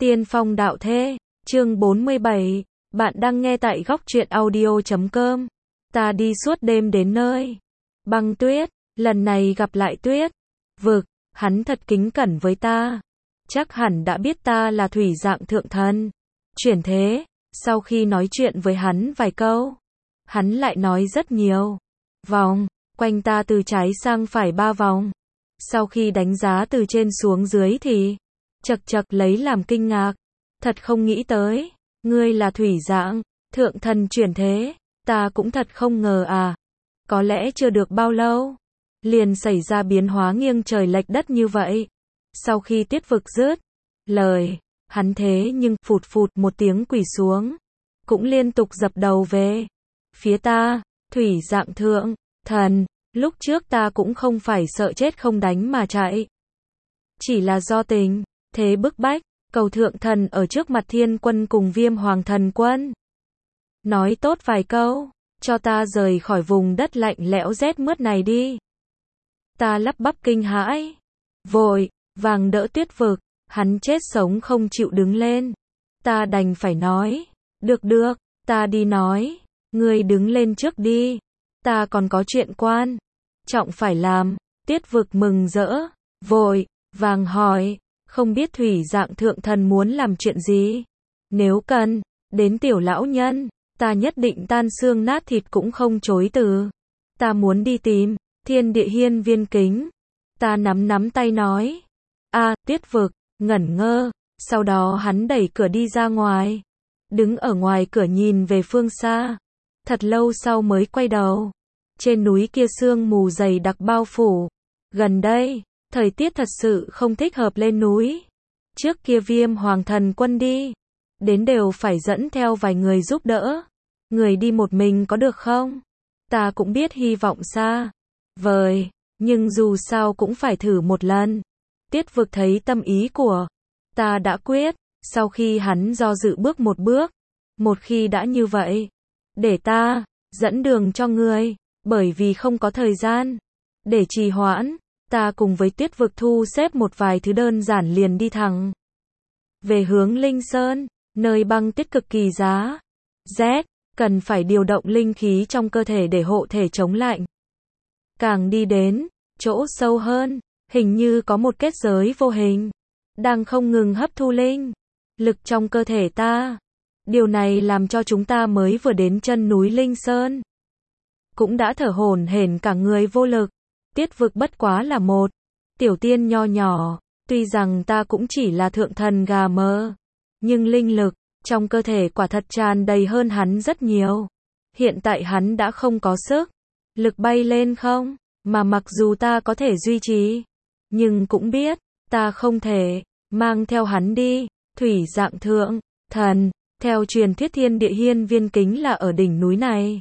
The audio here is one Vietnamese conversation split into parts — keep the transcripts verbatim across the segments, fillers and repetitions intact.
Tiên phong đạo thế, chương bốn mươi bảy, bạn đang nghe tại góc truyện audio chấm com. Ta đi suốt đêm đến nơi băng tuyết, lần này gặp lại tuyết vực, hắn thật kính cẩn với ta. Chắc hẳn đã biết ta là thủy dạng thượng thần, chuyển thế. Sau khi nói chuyện với hắn vài câu, hắn lại nói rất nhiều. Vòng quanh ta từ trái sang phải ba vòng. Sau khi đánh giá từ trên xuống dưới thì chật chật lấy làm kinh ngạc. Thật không nghĩ tới, ngươi là thủy dạng thượng thần chuyển thế, ta cũng thật không ngờ à. Có lẽ chưa được bao lâu, liền xảy ra biến hóa nghiêng trời lệch đất như vậy. Sau khi tiết vực dứt lời, hắn thế nhưng phụt phụt một tiếng quỳ xuống, cũng liên tục dập đầu về phía ta. Thủy dạng thượng thần, lúc trước ta cũng không phải sợ chết không đánh mà chạy, chỉ là do tình thế bức bách, cầu thượng thần ở trước mặt thiên quân cùng viêm hoàng thần quân nói tốt vài câu, cho ta rời khỏi vùng đất lạnh lẽo rét mướt này đi. Ta lắp bắp kinh hãi, vội vàng đỡ tuyết vực, hắn chết sống không chịu đứng lên. Ta đành phải nói, được được, ta đi nói, ngươi đứng lên trước đi, ta còn có chuyện quan trọng phải làm. Tiết vực mừng rỡ, vội vàng hỏi, không biết thủy dạng thượng thần muốn làm chuyện gì? Nếu cần đến tiểu lão nhân, ta nhất định tan xương nát thịt cũng không chối từ. Ta muốn đi tìm thiên địa hiên viên kính. Ta nắm nắm tay nói. A, à, Tiết vực ngẩn ngơ, sau đó hắn đẩy cửa đi ra ngoài, đứng ở ngoài cửa nhìn về phương xa, thật lâu sau mới quay đầu. Trên núi kia sương mù dày đặc bao phủ. Gần đây, thời tiết thật sự không thích hợp lên núi. Trước kia viêm hoàng thần quân đi đến đều phải dẫn theo vài người giúp đỡ. Người đi một mình có được không? Ta cũng biết hy vọng xa vời, nhưng dù sao cũng phải thử một lần. Tiết vực thấy tâm ý của ta đã quyết, sau khi hắn do dự bước một bước, một khi đã như vậy, để ta dẫn đường cho ngươi, bởi vì không có thời gian để trì hoãn. Ta cùng với Tiết vực thu xếp một vài thứ đơn giản liền đi thẳng về hướng Linh Sơn, nơi băng tuyết cực kỳ giá rét, cần phải điều động linh khí trong cơ thể để hộ thể chống lạnh. Càng đi đến chỗ sâu hơn, hình như có một kết giới vô hình đang không ngừng hấp thu linh lực trong cơ thể ta. Điều này làm cho chúng ta mới vừa đến chân núi Linh Sơn cũng đã thở hổn hển cả người vô lực. Tiết vực bất quá là một tiểu tiên nho nhỏ, tuy rằng ta cũng chỉ là thượng thần gà mờ, nhưng linh lực trong cơ thể quả thật tràn đầy hơn hắn rất nhiều. Hiện tại hắn đã không có sức lực bay lên không, mà mặc dù ta có thể duy trì, nhưng cũng biết ta không thể mang theo hắn đi. Thủy dạng thượng thần, theo truyền thuyết thiên địa hiên viên kính là ở đỉnh núi này.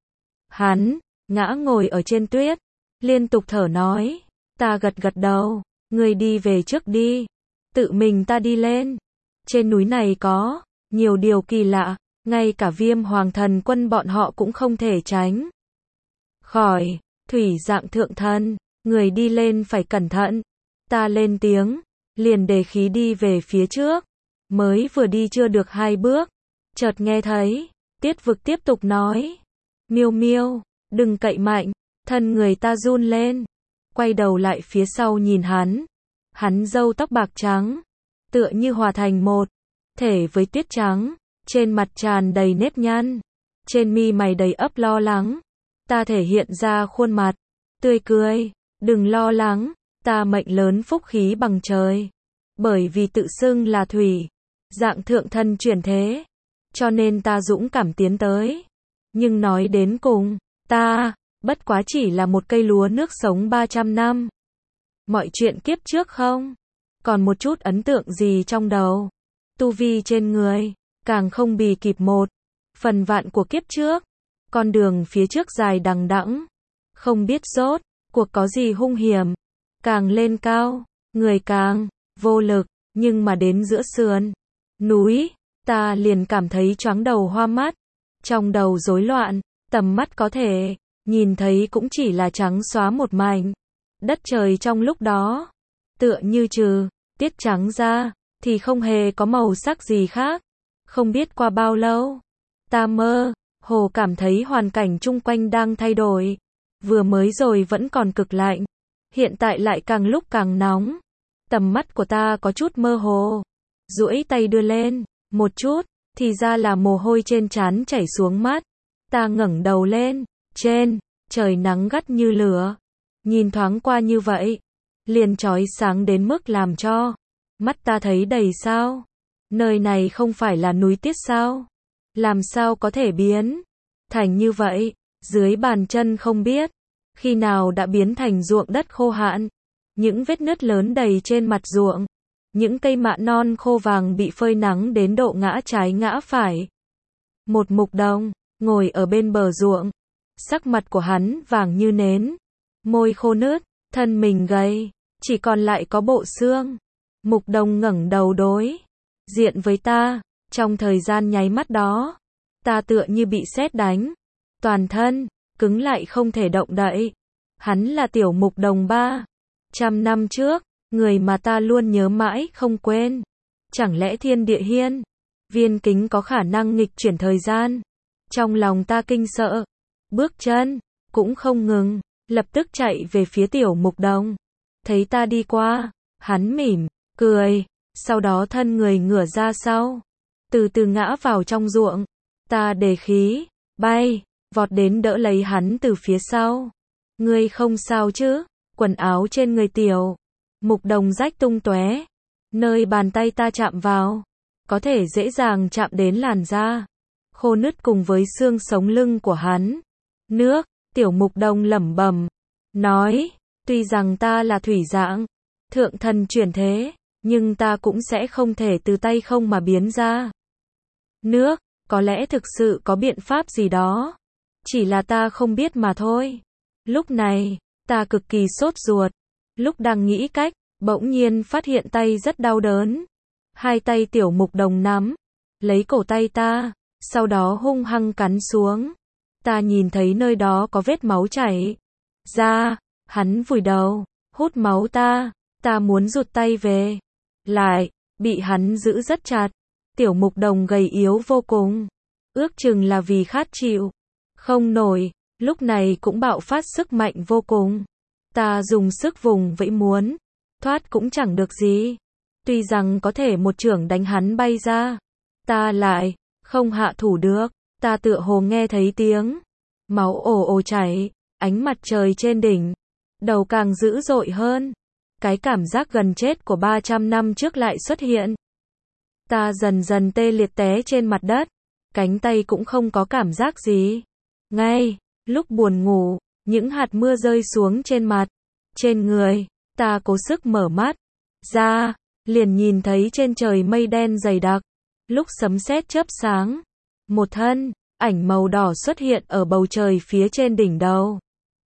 Hắn ngã ngồi ở trên tuyết, liên tục thở nói. Ta gật gật đầu, ngươi đi về trước đi, tự mình ta đi lên. Trên núi này có nhiều điều kỳ lạ, ngay cả viêm hoàng thần quân bọn họ cũng không thể tránh khỏi. Thủy dạng thượng thần, người đi lên phải cẩn thận. Ta lên tiếng, liền đề khí đi về phía trước. Mới vừa đi chưa được hai bước, chợt nghe thấy Tiết vực tiếp tục nói, miêu miêu, đừng cậy mạnh. Thân người ta run lên, quay đầu lại phía sau nhìn hắn. Hắn râu tóc bạc trắng, tựa như hòa thành một thể với tuyết trắng, trên mặt tràn đầy nếp nhăn, trên mi mày đầy ắp lo lắng. Ta thể hiện ra khuôn mặt tươi cười, đừng lo lắng, ta mệnh lớn phúc khí bằng trời, bởi vì tự xưng là thủy dạng thượng thần chuyển thế, cho nên ta dũng cảm tiến tới. Nhưng nói đến cùng, ta bất quá chỉ là một cây lúa nước sống ba trăm năm. Mọi chuyện kiếp trước không còn một chút ấn tượng gì trong đầu. Tu vi trên người càng không bì kịp một phần vạn của kiếp trước. Con đường phía trước dài đằng đẵng, không biết rốt cuộc có gì hung hiểm. Càng lên cao, người càng vô lực, nhưng mà đến giữa sườn núi, ta liền cảm thấy choáng đầu hoa mắt, trong đầu rối loạn, tầm mắt có thể nhìn thấy cũng chỉ là trắng xóa một mảnh đất trời trong lúc đó, tựa như trừ tiết trắng ra, thì không hề có màu sắc gì khác. Không biết qua bao lâu, ta mơ hồ cảm thấy hoàn cảnh chung quanh đang thay đổi. Vừa mới rồi vẫn còn cực lạnh, hiện tại lại càng lúc càng nóng. Tầm mắt của ta có chút mơ hồ. Duỗi tay đưa lên, một chút, thì ra là mồ hôi trên trán chảy xuống mắt. Ta ngẩng đầu lên, trên trời nắng gắt như lửa. Nhìn thoáng qua như vậy, liền chói sáng đến mức làm cho mắt ta thấy đầy sao. Nơi này không phải là núi tuyết sao? Làm sao có thể biến thành như vậy? Dưới bàn chân không biết khi nào đã biến thành ruộng đất khô hạn. Những vết nứt lớn đầy trên mặt ruộng. Những cây mạ non khô vàng bị phơi nắng đến độ ngã trái ngã phải. Một mục đồng ngồi ở bên bờ ruộng. Sắc mặt của hắn vàng như nến. Môi khô nứt, thân mình gầy, chỉ còn lại có bộ xương. Mục đồng ngẩng đầu đối diện với ta. Trong thời gian nháy mắt đó, ta tựa như bị sét đánh. Toàn thân cứng lại không thể động đậy. Hắn là tiểu mục đồng ba trăm năm trước, người mà ta luôn nhớ mãi không quên. Chẳng lẽ thiên địa hiên viên kính có khả năng nghịch chuyển thời gian? Trong lòng ta kinh sợ, bước chân cũng không ngừng, lập tức chạy về phía tiểu mục đồng. Thấy ta đi qua, hắn mỉm cười, sau đó thân người ngửa ra sau, từ từ ngã vào trong ruộng. Ta đề khí bay vọt đến đỡ lấy hắn từ phía sau. Ngươi không sao chứ? Quần áo trên người tiểu mục đồng rách tung tóe. Nơi bàn tay ta chạm vào, có thể dễ dàng chạm đến làn da khô nứt cùng với xương sống lưng của hắn. Nước, tiểu mục đồng lẩm bẩm nói, tuy rằng ta là thủy dạng thượng thần chuyển thế, nhưng ta cũng sẽ không thể từ tay không mà biến ra nước. Có lẽ thực sự có biện pháp gì đó, chỉ là ta không biết mà thôi. Lúc này, ta cực kỳ sốt ruột. Lúc đang nghĩ cách, bỗng nhiên phát hiện tay rất đau đớn. Hai tay tiểu mục đồng nắm lấy cổ tay ta, sau đó hung hăng cắn xuống. Ta nhìn thấy nơi đó có vết máu chảy ra. Hắn vùi đầu hút máu ta. Ta muốn rụt tay về, lại bị hắn giữ rất chặt. Tiểu mục đồng gầy yếu vô cùng, ước chừng là vì khát chịu không nổi, lúc này cũng bạo phát sức mạnh vô cùng. Ta dùng sức vùng vẫy muốn thoát cũng chẳng được gì. Tuy rằng có thể một chưởng đánh hắn bay ra, ta lại không hạ thủ được. Ta tựa hồ nghe thấy tiếng máu ồ ồ chảy. Ánh mặt trời trên đỉnh đầu càng dữ dội hơn. Cái cảm giác gần chết của ba trăm năm trước lại xuất hiện. Ta dần dần tê liệt té trên mặt đất, cánh tay cũng không có cảm giác gì. Ngay lúc buồn ngủ, những hạt mưa rơi xuống trên mặt, trên người. Ta cố sức mở mắt ra, liền nhìn thấy trên trời mây đen dày đặc. Lúc sấm sét chớp sáng, một thân ảnh màu đỏ xuất hiện ở bầu trời phía trên đỉnh đầu.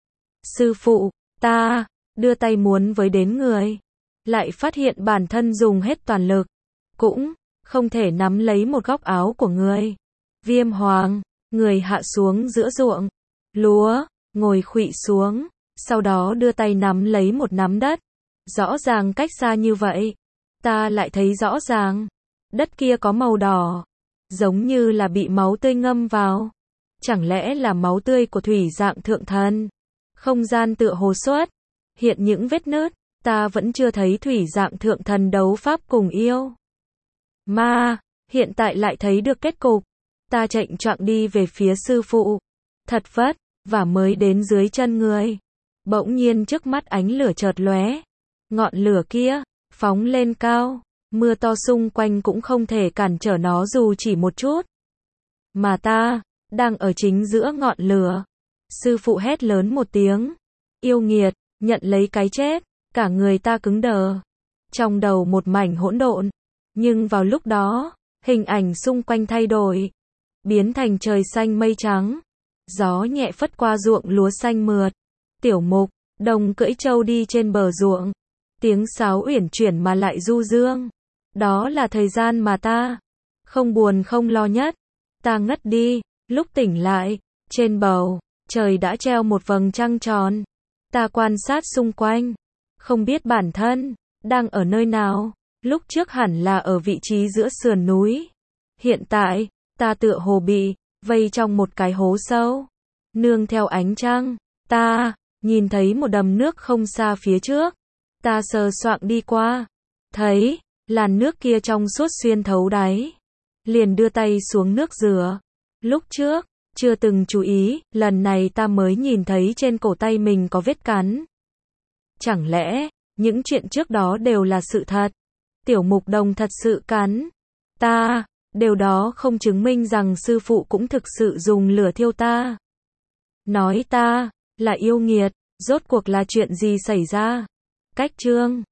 Sư phụ, ta đưa tay muốn với đến người, lại phát hiện bản thân dùng hết toàn lực, cũng không thể nắm lấy một góc áo của người. Viêm hoàng, người hạ xuống giữa ruộng lúa, ngồi khuỵu xuống, sau đó đưa tay nắm lấy một nắm đất. Rõ ràng cách xa như vậy, ta lại thấy rõ ràng, đất kia có màu đỏ, giống như là bị máu tươi ngâm vào. Chẳng lẽ là máu tươi của thủy dạng thượng thần? Không gian tựa hồ xuất hiện những vết nứt. Ta vẫn chưa thấy thủy dạng thượng thần đấu pháp cùng yêu ma, hiện tại lại thấy được kết cục. Ta chệnh choạng đi về phía sư phụ, thật vất và mới đến dưới chân người. Bỗng nhiên trước mắt ánh lửa chợt lóe, ngọn lửa kia phóng lên cao, mưa to xung quanh cũng không thể cản trở nó dù chỉ một chút. Mà ta đang ở chính giữa ngọn lửa. Sư phụ hét lớn một tiếng, yêu nghiệt, nhận lấy cái chết. Cả người ta cứng đờ, trong đầu một mảnh hỗn độn. Nhưng vào lúc đó, hình ảnh xung quanh thay đổi, biến thành trời xanh mây trắng. Gió nhẹ phất qua ruộng lúa xanh mượt. Tiểu mục đồng cưỡi trâu đi trên bờ ruộng, tiếng sáo uyển chuyển mà lại du dương. Đó là thời gian mà ta không buồn không lo nhất. Ta ngất đi, lúc tỉnh lại, trên bầu trời đã treo một vầng trăng tròn. Ta quan sát xung quanh, không biết bản thân đang ở nơi nào. Lúc trước hẳn là ở vị trí giữa sườn núi. Hiện tại, ta tựa hồ bị vây trong một cái hố sâu. Nương theo ánh trăng, ta nhìn thấy một đầm nước không xa phía trước. Ta sờ soạng đi qua, thấy làn nước kia trong suốt xuyên thấu đáy. Liền đưa tay xuống nước rửa. Lúc trước, chưa từng chú ý, lần này ta mới nhìn thấy trên cổ tay mình có vết cắn. Chẳng lẽ, những chuyện trước đó đều là sự thật? Tiểu Mục Đồng thật sự cắn ta, điều đó không chứng minh rằng sư phụ cũng thực sự dùng lửa thiêu ta. Nói ta là yêu nghiệt, rốt cuộc là chuyện gì xảy ra? Cách chương